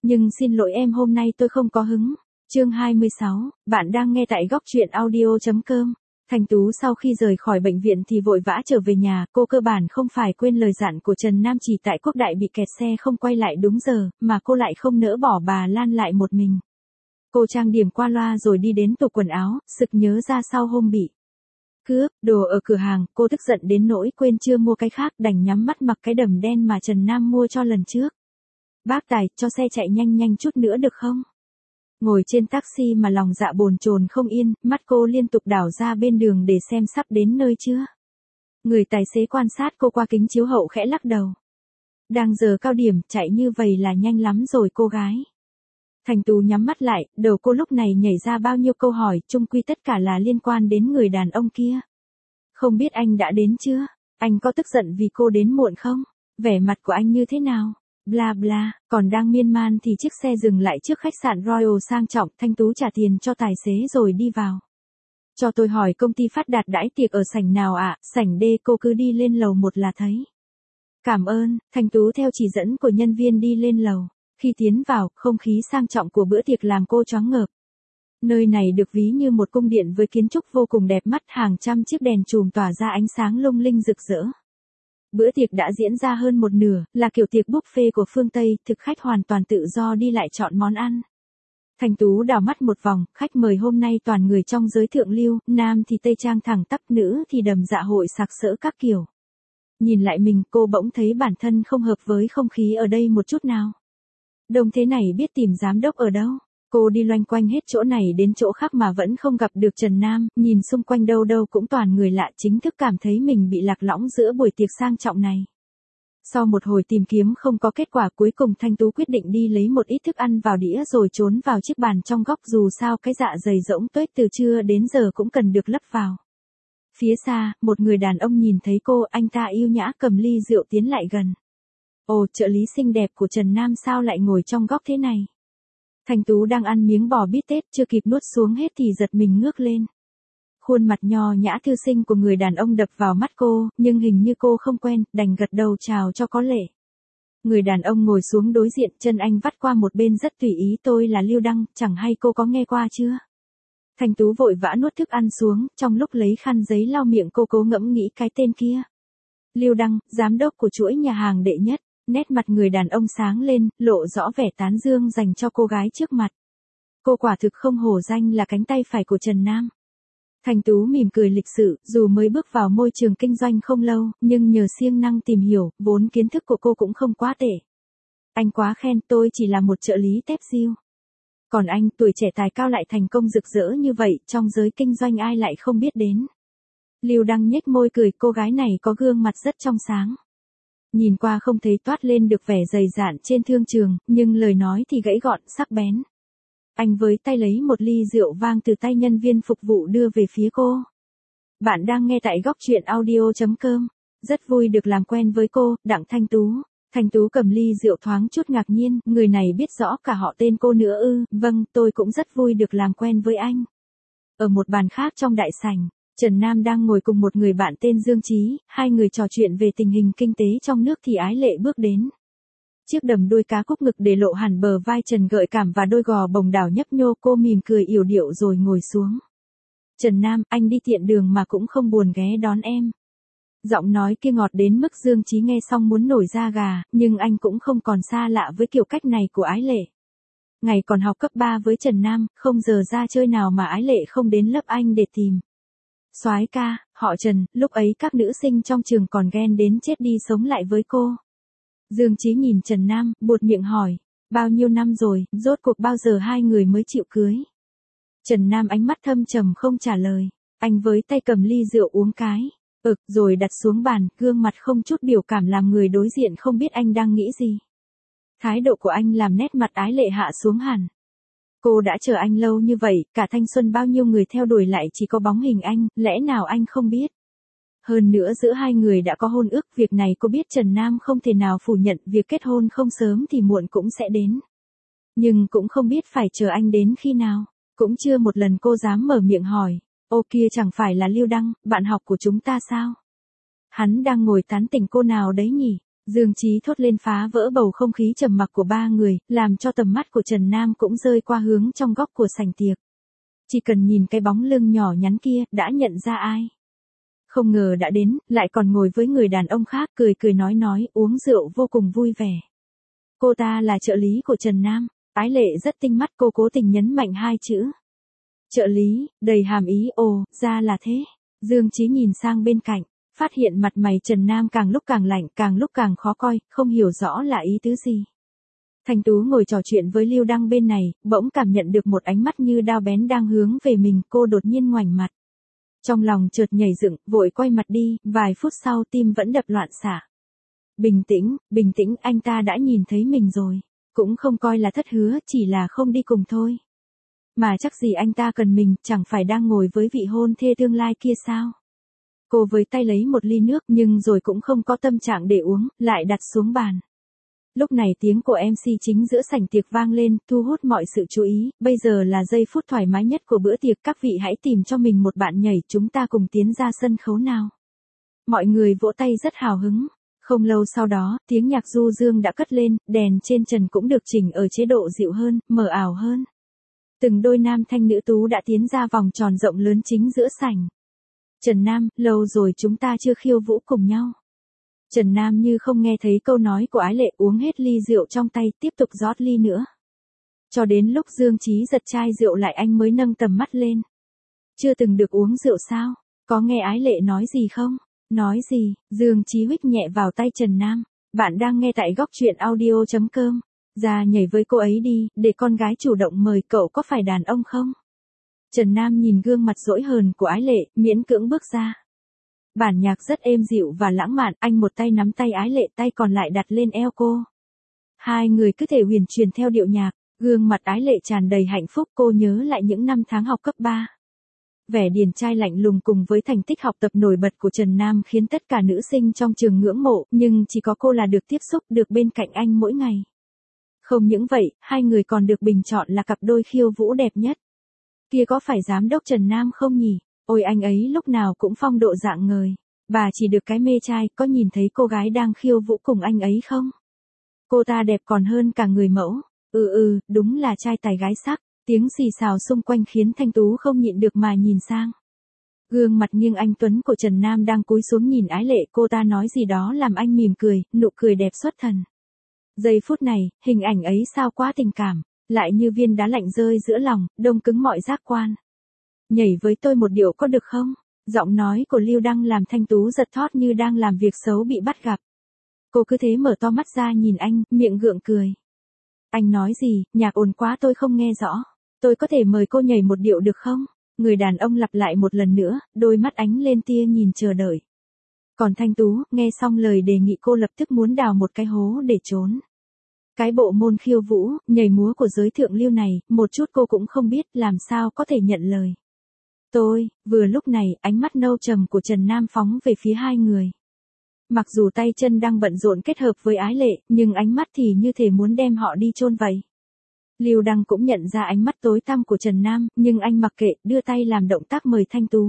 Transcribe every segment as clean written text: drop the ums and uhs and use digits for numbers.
Nhưng xin lỗi em, hôm nay tôi không có hứng. Chương 26, bạn đang nghe tại góc truyện audio.com. Thanh Tú sau khi rời khỏi bệnh viện thì vội vã trở về nhà, cô cơ bản không phải quên lời dặn của Trần Nam, chỉ tại Quốc Đại bị kẹt xe không quay lại đúng giờ, mà cô lại không nỡ bỏ bà Lan lại một mình. Cô trang điểm qua loa rồi đi đến tủ quần áo, sực nhớ ra sau hôm bị cướp đồ ở cửa hàng, cô tức giận đến nỗi quên chưa mua cái khác, đành nhắm mắt mặc cái đầm đen mà Trần Nam mua cho lần trước. Bác Tài, cho xe chạy nhanh nhanh chút nữa được không? Ngồi trên taxi mà lòng dạ bồn chồn không yên, mắt cô liên tục đảo ra bên đường để xem sắp đến nơi chưa. Người tài xế quan sát cô qua kính chiếu hậu khẽ lắc đầu. Đang giờ cao điểm, chạy như vậy là nhanh lắm rồi cô gái. Thanh Tú nhắm mắt lại, đầu cô lúc này nhảy ra bao nhiêu câu hỏi, chung quy tất cả là liên quan đến người đàn ông kia. Không biết anh đã đến chưa? Anh có tức giận vì cô đến muộn không? Vẻ mặt của anh như thế nào? Bla bla, còn đang miên man thì chiếc xe dừng lại trước khách sạn Royal sang trọng, Thanh Tú trả tiền cho tài xế rồi đi vào. Cho tôi hỏi công ty Phát Đạt đãi tiệc ở sảnh nào ạ? Sảnh D, cô cứ đi lên lầu 1 là thấy. Cảm ơn, Thanh Tú theo chỉ dẫn của nhân viên đi lên lầu. Khi tiến vào, không khí sang trọng của bữa tiệc làm cô choáng ngợp. Nơi này được ví như một cung điện với kiến trúc vô cùng đẹp mắt, hàng trăm chiếc đèn chùm tỏa ra ánh sáng lung linh rực rỡ. Bữa tiệc đã diễn ra hơn một nửa, là kiểu tiệc buffet của phương Tây, thực khách hoàn toàn tự do đi lại chọn món ăn. Thanh Tú đảo mắt một vòng, khách mời hôm nay toàn người trong giới thượng lưu, nam thì tây trang thẳng tắp, nữ thì đầm dạ hội sặc sỡ các kiểu. Nhìn lại mình, cô bỗng thấy bản thân không hợp với không khí ở đây một chút nào. Đông thế này biết tìm giám đốc ở đâu? Cô đi loanh quanh hết chỗ này đến chỗ khác mà vẫn không gặp được Trần Nam, nhìn xung quanh đâu đâu cũng toàn người lạ, chính thức cảm thấy mình bị lạc lõng giữa buổi tiệc sang trọng này. Sau một hồi tìm kiếm không có kết quả, cuối cùng Thanh Tú quyết định đi lấy một ít thức ăn vào đĩa rồi trốn vào chiếc bàn trong góc, dù sao cái dạ dày rỗng tuếch từ trưa đến giờ cũng cần được lấp vào. Phía xa, một người đàn ông nhìn thấy cô, anh ta yêu nhã cầm ly rượu tiến lại gần. Ồ, trợ lý xinh đẹp của Trần Nam sao lại ngồi trong góc thế này? Thanh Tú đang ăn miếng bò bít tết, chưa kịp nuốt xuống hết thì giật mình ngước lên. Khuôn mặt nho nhã thư sinh của người đàn ông đập vào mắt cô, nhưng hình như cô không quen, đành gật đầu chào cho có lễ. Người đàn ông ngồi xuống đối diện, chân anh vắt qua một bên rất tùy ý. Tôi là Lưu Đăng, chẳng hay cô có nghe qua chưa? Thanh Tú vội vã nuốt thức ăn xuống, trong lúc lấy khăn giấy lau miệng cô cố ngẫm nghĩ cái tên kia. Lưu Đăng, giám đốc của chuỗi nhà hàng đệ nhất. Nét mặt người đàn ông sáng lên, lộ rõ vẻ tán dương dành cho cô gái trước mặt. Cô quả thực không hổ danh là cánh tay phải của Trần Nam. Thanh Tú mỉm cười lịch sự, dù mới bước vào môi trường kinh doanh không lâu, nhưng nhờ siêng năng tìm hiểu, vốn kiến thức của cô cũng không quá tệ. Anh quá khen, tôi chỉ là một trợ lý tép diêu. Còn anh, tuổi trẻ tài cao lại thành công rực rỡ như vậy, trong giới kinh doanh ai lại không biết đến. Lưu Đăng nhếch môi cười, cô gái này có gương mặt rất trong sáng. Nhìn qua không thấy toát lên được vẻ dày dạn trên thương trường, nhưng lời nói thì gãy gọn, sắc bén. Anh với tay lấy một ly rượu vang từ tay nhân viên phục vụ đưa về phía cô. Bạn đang nghe tại góc truyện audio.com. Rất vui được làm quen với cô, Đặng Thanh Tú. Thanh Tú cầm ly rượu thoáng chút ngạc nhiên, người này biết rõ cả họ tên cô nữa ư? Vâng, tôi cũng rất vui được làm quen với anh. Ở một bàn khác trong đại sảnh, Trần Nam đang ngồi cùng một người bạn tên Dương Chí, hai người trò chuyện về tình hình kinh tế trong nước thì Ái Lệ bước đến. Chiếc đầm đuôi cá cúc ngực để lộ hẳn bờ vai trần gợi cảm và đôi gò bồng đảo nhấp nhô, cô mỉm cười yểu điệu rồi ngồi xuống. Trần Nam, anh đi tiện đường mà cũng không buồn ghé đón em. Giọng nói kia ngọt đến mức Dương Chí nghe xong muốn nổi da gà, nhưng anh cũng không còn xa lạ với kiểu cách này của Ái Lệ. Ngày còn học cấp 3 với Trần Nam, không giờ ra chơi nào mà Ái Lệ không đến lớp anh để tìm. Soái ca, họ Trần, lúc ấy các nữ sinh trong trường còn ghen đến chết đi sống lại với cô. Dương Chí nhìn Trần Nam, buột miệng hỏi, bao nhiêu năm rồi, rốt cuộc bao giờ hai người mới chịu cưới? Trần Nam ánh mắt thâm trầm không trả lời, anh với tay cầm ly rượu uống cái, rồi đặt xuống bàn, gương mặt không chút biểu cảm làm người đối diện không biết anh đang nghĩ gì. Thái độ của anh làm nét mặt Ái Lệ hạ xuống hẳn. Cô đã chờ anh lâu như vậy, cả thanh xuân bao nhiêu người theo đuổi lại chỉ có bóng hình anh, lẽ nào anh không biết? Hơn nữa giữa hai người đã có hôn ước, việc này cô biết Trần Nam không thể nào phủ nhận, việc kết hôn không sớm thì muộn cũng sẽ đến. Nhưng cũng không biết phải chờ anh đến khi nào, cũng chưa một lần cô dám mở miệng hỏi, ô kia chẳng phải là Lưu Đăng, bạn học của chúng ta sao? Hắn đang ngồi tán tỉnh cô nào đấy nhỉ? Dương Chí thốt lên phá vỡ bầu không khí trầm mặc của ba người, làm cho tầm mắt của Trần Nam cũng rơi qua hướng trong góc của sảnh tiệc. Chỉ cần nhìn cái bóng lưng nhỏ nhắn kia, đã nhận ra ai. Không ngờ đã đến, lại còn ngồi với người đàn ông khác, cười cười nói, uống rượu vô cùng vui vẻ. Cô ta là trợ lý của Trần Nam. Ái Lệ rất tinh mắt, cô cố tình nhấn mạnh hai chữ. Trợ lý, đầy hàm ý, ồ, ra là thế. Dương Chí nhìn sang bên cạnh, phát hiện mặt mày Trần Nam càng lúc càng lạnh, càng lúc càng khó coi, không hiểu rõ là ý tứ gì. Thanh Tú ngồi trò chuyện với Lưu Đăng bên này, bỗng cảm nhận được một ánh mắt như đao bén đang hướng về mình, cô đột nhiên ngoảnh mặt. Trong lòng chợt nhảy dựng, vội quay mặt đi, vài phút sau tim vẫn đập loạn xạ. Bình tĩnh, anh ta đã nhìn thấy mình rồi. Cũng không coi là thất hứa, chỉ là không đi cùng thôi. Mà chắc gì anh ta cần mình, chẳng phải đang ngồi với vị hôn thê tương lai kia sao? Cô với tay lấy một ly nước nhưng rồi cũng không có tâm trạng để uống, lại đặt xuống bàn. Lúc này tiếng của MC chính giữa sảnh tiệc vang lên, thu hút mọi sự chú ý, bây giờ là giây phút thoải mái nhất của bữa tiệc, các vị hãy tìm cho mình một bạn nhảy, chúng ta cùng tiến ra sân khấu nào. Mọi người vỗ tay rất hào hứng. Không lâu sau đó, tiếng nhạc du dương đã cất lên, đèn trên trần cũng được chỉnh ở chế độ dịu hơn, mờ ảo hơn. Từng đôi nam thanh nữ tú đã tiến ra vòng tròn rộng lớn chính giữa sảnh. Trần Nam, lâu rồi chúng ta chưa khiêu vũ cùng nhau. Trần Nam như không nghe thấy câu nói của Ái Lệ, uống hết ly rượu trong tay, tiếp tục rót ly nữa. Cho đến lúc Dương Chí giật chai rượu lại anh mới nâng tầm mắt lên. Chưa từng được uống rượu sao? Có nghe Ái Lệ nói gì không? Nói gì? Dương Chí huých nhẹ vào tay Trần Nam. Bạn đang nghe tại góc truyện audio.com. Ra nhảy với cô ấy đi, để con gái chủ động mời, cậu có phải đàn ông không? Trần Nam nhìn gương mặt dỗi hờn của Ái Lệ, miễn cưỡng bước ra. Bản nhạc rất êm dịu và lãng mạn, anh một tay nắm tay Ái Lệ, tay còn lại đặt lên eo cô. Hai người cứ thể huyền truyền theo điệu nhạc, gương mặt Ái Lệ tràn đầy hạnh phúc, cô nhớ lại những năm tháng học cấp 3. Vẻ điển trai lạnh lùng cùng với thành tích học tập nổi bật của Trần Nam khiến tất cả nữ sinh trong trường ngưỡng mộ, nhưng chỉ có cô là được tiếp xúc, được bên cạnh anh mỗi ngày. Không những vậy, hai người còn được bình chọn là cặp đôi khiêu vũ đẹp nhất. Kia có phải giám đốc Trần Nam không nhỉ? Ôi anh ấy lúc nào cũng phong độ rạng ngời. Bà chỉ được cái mê trai, có nhìn thấy cô gái đang khiêu vũ cùng anh ấy không? Cô ta đẹp còn hơn cả người mẫu. Đúng là trai tài gái sắc. Tiếng xì xào xung quanh khiến Thanh Tú không nhịn được mà nhìn sang. Gương mặt nghiêng anh tuấn của Trần Nam đang cúi xuống nhìn Ái Lệ, cô ta nói gì đó làm anh mỉm cười, nụ cười đẹp xuất thần. Giây phút này, hình ảnh ấy sao quá tình cảm, lại như viên đá lạnh rơi giữa lòng, đông cứng mọi giác quan. Nhảy với tôi một điệu có được không? Giọng nói của Lưu Đăng làm Thanh Tú giật thót như đang làm việc xấu bị bắt gặp. Cô cứ thế mở to mắt ra nhìn anh, miệng gượng cười. Anh nói gì, nhạc ồn quá tôi không nghe rõ. Tôi có thể mời cô nhảy một điệu được không? Người đàn ông lặp lại một lần nữa, đôi mắt ánh lên tia nhìn chờ đợi. Còn Thanh Tú, nghe xong lời đề nghị cô lập tức muốn đào một cái hố để trốn. Cái bộ môn khiêu vũ, nhảy múa của giới thượng lưu này, một chút cô cũng không biết, làm sao có thể nhận lời. Vừa lúc này, ánh mắt nâu trầm của Trần Nam phóng về phía hai người. Mặc dù tay chân đang bận rộn kết hợp với Ái Lệ, nhưng ánh mắt thì như thể muốn đem họ đi chôn vậy. Lưu Đăng cũng nhận ra ánh mắt tối tăm của Trần Nam, nhưng anh mặc kệ, đưa tay làm động tác mời Thanh Tú.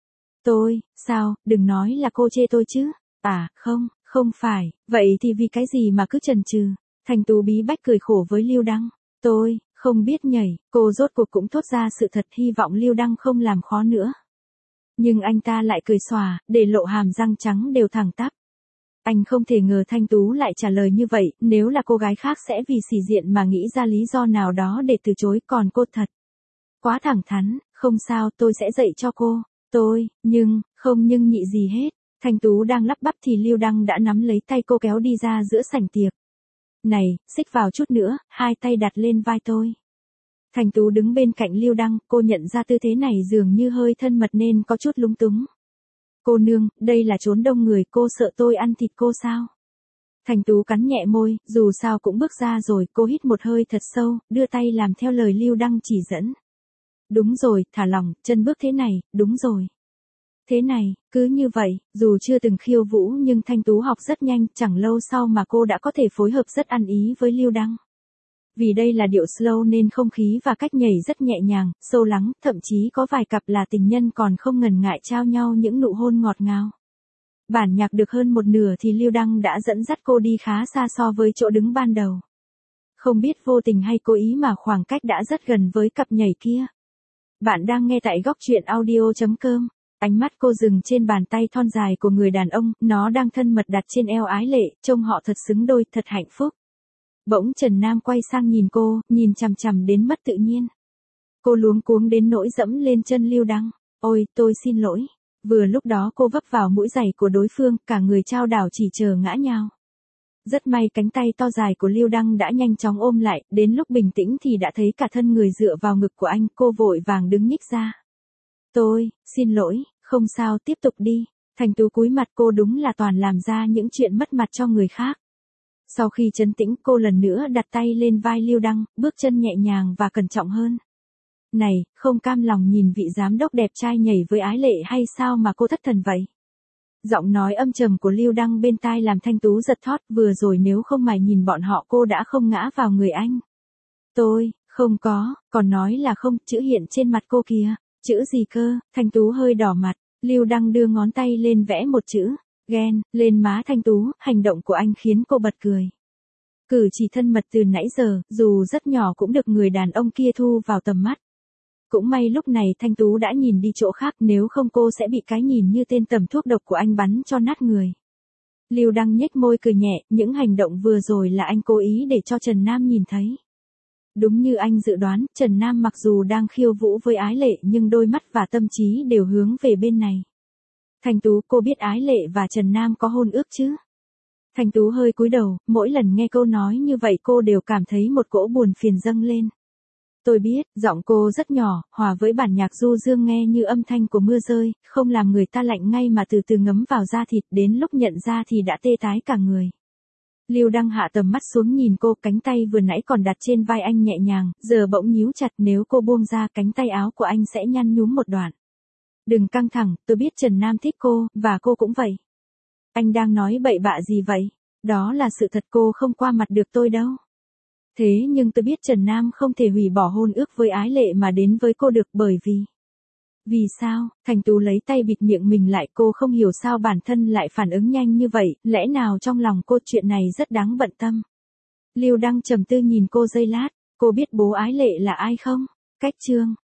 Sao, đừng nói là cô chê tôi chứ. À, không phải, vậy thì vì cái gì mà cứ chần chừ. Thanh Tú bí bách cười khổ với Lưu Đăng. Tôi không biết nhảy, cô rốt cuộc cũng thốt ra sự thật, hy vọng Lưu Đăng không làm khó nữa. Nhưng anh ta lại cười xòa, để lộ hàm răng trắng đều thẳng tắp. Anh không thể ngờ Thanh Tú lại trả lời như vậy, nếu là cô gái khác sẽ vì sĩ diện mà nghĩ ra lý do nào đó để từ chối, còn cô thật. Quá thẳng thắn, không sao, tôi sẽ dạy cho cô. Nhưng nhị gì hết. Thanh Tú đang lắp bắp thì Lưu Đăng đã nắm lấy tay cô kéo đi ra giữa sảnh tiệc. Này, xích vào chút nữa, hai tay đặt lên vai tôi. Thanh Tú đứng bên cạnh Lưu Đăng, cô nhận ra tư thế này dường như hơi thân mật nên có chút lúng túng. Cô nương, đây là chốn đông người, cô sợ tôi ăn thịt cô sao? Thanh Tú cắn nhẹ môi, dù sao cũng bước ra rồi, cô hít một hơi thật sâu, đưa tay làm theo lời Lưu Đăng chỉ dẫn. Đúng rồi, thả lỏng, chân bước thế này, đúng rồi. Thế này, cứ như vậy, dù chưa từng khiêu vũ nhưng Thanh Tú học rất nhanh, chẳng lâu sau mà cô đã có thể phối hợp rất ăn ý với Lưu Đăng. Vì đây là điệu slow nên không khí và cách nhảy rất nhẹ nhàng, sâu lắng, thậm chí có vài cặp là tình nhân còn không ngần ngại trao nhau những nụ hôn ngọt ngào. Bản nhạc được hơn một nửa thì Lưu Đăng đã dẫn dắt cô đi khá xa so với chỗ đứng ban đầu. Không biết vô tình hay cố ý mà khoảng cách đã rất gần với cặp nhảy kia. Bạn đang nghe tại góc truyện audio.com. Ánh mắt cô dừng trên bàn tay thon dài của người đàn ông, nó đang thân mật đặt trên eo Ái Lệ, trông họ thật xứng đôi, thật hạnh phúc. Bỗng Trần Nam quay sang nhìn cô, nhìn chằm chằm đến mất tự nhiên. Cô luống cuống đến nỗi dẫm lên chân Lưu Đăng. Ôi, tôi xin lỗi. Vừa lúc đó cô vấp vào mũi giày của đối phương, cả người chao đảo chỉ chờ ngã nhào. Rất may cánh tay to dài của Lưu Đăng đã nhanh chóng ôm lại, đến lúc bình tĩnh thì đã thấy cả thân người dựa vào ngực của anh, cô vội vàng đứng nhích ra. Tôi, xin lỗi, không sao, tiếp tục đi. Thành Tú cúi mặt, cô đúng là toàn làm ra những chuyện mất mặt cho người khác. Sau khi trấn tĩnh, cô lần nữa đặt tay lên vai Lưu Đăng, bước chân nhẹ nhàng và cẩn trọng hơn. Này, không cam lòng nhìn vị giám đốc đẹp trai nhảy với Ái Lệ hay sao mà cô thất thần vậy? Giọng nói âm trầm của Lưu Đăng bên tai làm Thanh Tú giật thót, vừa rồi nếu không mày nhìn bọn họ cô đã không ngã vào người anh. Tôi, không có, còn nói là không, chữ hiện trên mặt cô kìa, chữ gì cơ? Thanh Tú hơi đỏ mặt, Lưu Đăng đưa ngón tay lên vẽ một chữ, ghen, lên má Thanh Tú, hành động của anh khiến cô bật cười. Cử chỉ thân mật từ nãy giờ, dù rất nhỏ cũng được người đàn ông kia thu vào tầm mắt. Cũng may lúc này Thanh Tú đã nhìn đi chỗ khác, nếu không cô sẽ bị cái nhìn như tên tầm thuốc độc của anh bắn cho nát người. Lưu Đăng nhếch môi cười nhẹ, những hành động vừa rồi là anh cố ý để cho Trần Nam nhìn thấy. Đúng như anh dự đoán, Trần Nam mặc dù đang khiêu vũ với Ái Lệ nhưng đôi mắt và tâm trí đều hướng về bên này. Thanh Tú, cô biết Ái Lệ và Trần Nam có hôn ước chứ? Thanh Tú hơi cúi đầu, mỗi lần nghe câu nói như vậy cô đều cảm thấy một cỗ buồn phiền dâng lên. Tôi biết, giọng cô rất nhỏ, hòa với bản nhạc du dương nghe như âm thanh của mưa rơi, không làm người ta lạnh ngay mà từ từ ngấm vào da thịt, đến lúc nhận ra thì đã tê tái cả người. Lưu Đăng hạ tầm mắt xuống nhìn cô, cánh tay vừa nãy còn đặt trên vai anh nhẹ nhàng, giờ bỗng nhíu chặt, nếu cô buông ra cánh tay áo của anh sẽ nhăn nhúm một đoạn. Đừng căng thẳng, tôi biết Trần Nam thích cô, và cô cũng vậy. Anh đang nói bậy bạ gì vậy? Đó là sự thật, cô không qua mặt được tôi đâu. Thế nhưng tôi biết Trần Nam không thể hủy bỏ hôn ước với Ái Lệ mà đến với cô được, bởi vì... Vì sao? Thành Tú lấy tay bịt miệng mình lại, cô không hiểu sao bản thân lại phản ứng nhanh như vậy, lẽ nào trong lòng cô chuyện này rất đáng bận tâm. Lưu Đăng trầm tư nhìn cô giây lát, cô biết bố Ái Lệ là ai không? Cách Trương.